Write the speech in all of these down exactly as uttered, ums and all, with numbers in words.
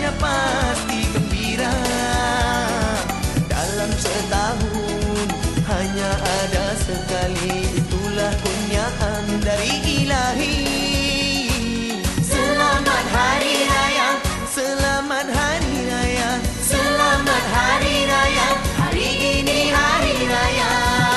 semuanya pasti gembira. Dalam setahun hanya ada sekali, itulah kurniaan dari Ilahi. Selamat Hari Raya, selamat Hari Raya, selamat Hari Raya, hari ini Hari Raya.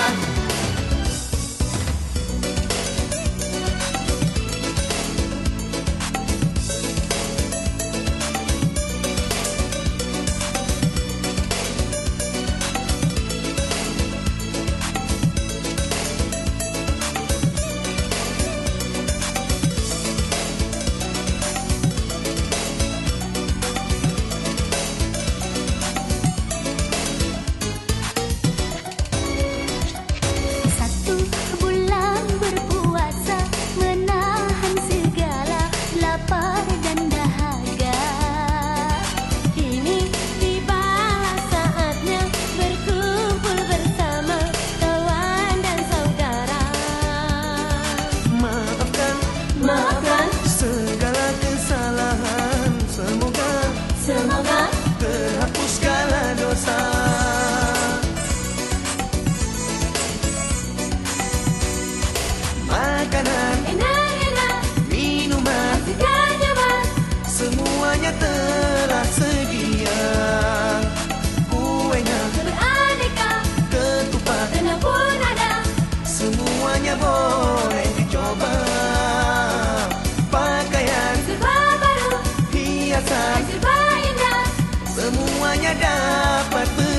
Makanan enak-enak, minuman segar nyaman, semuanya telah sedia. Kuenya beraneka, ketupat tenang pun ada, semuanya boleh dicoba. Pakaian serba baru, hiasan serba indah, semuanya dapat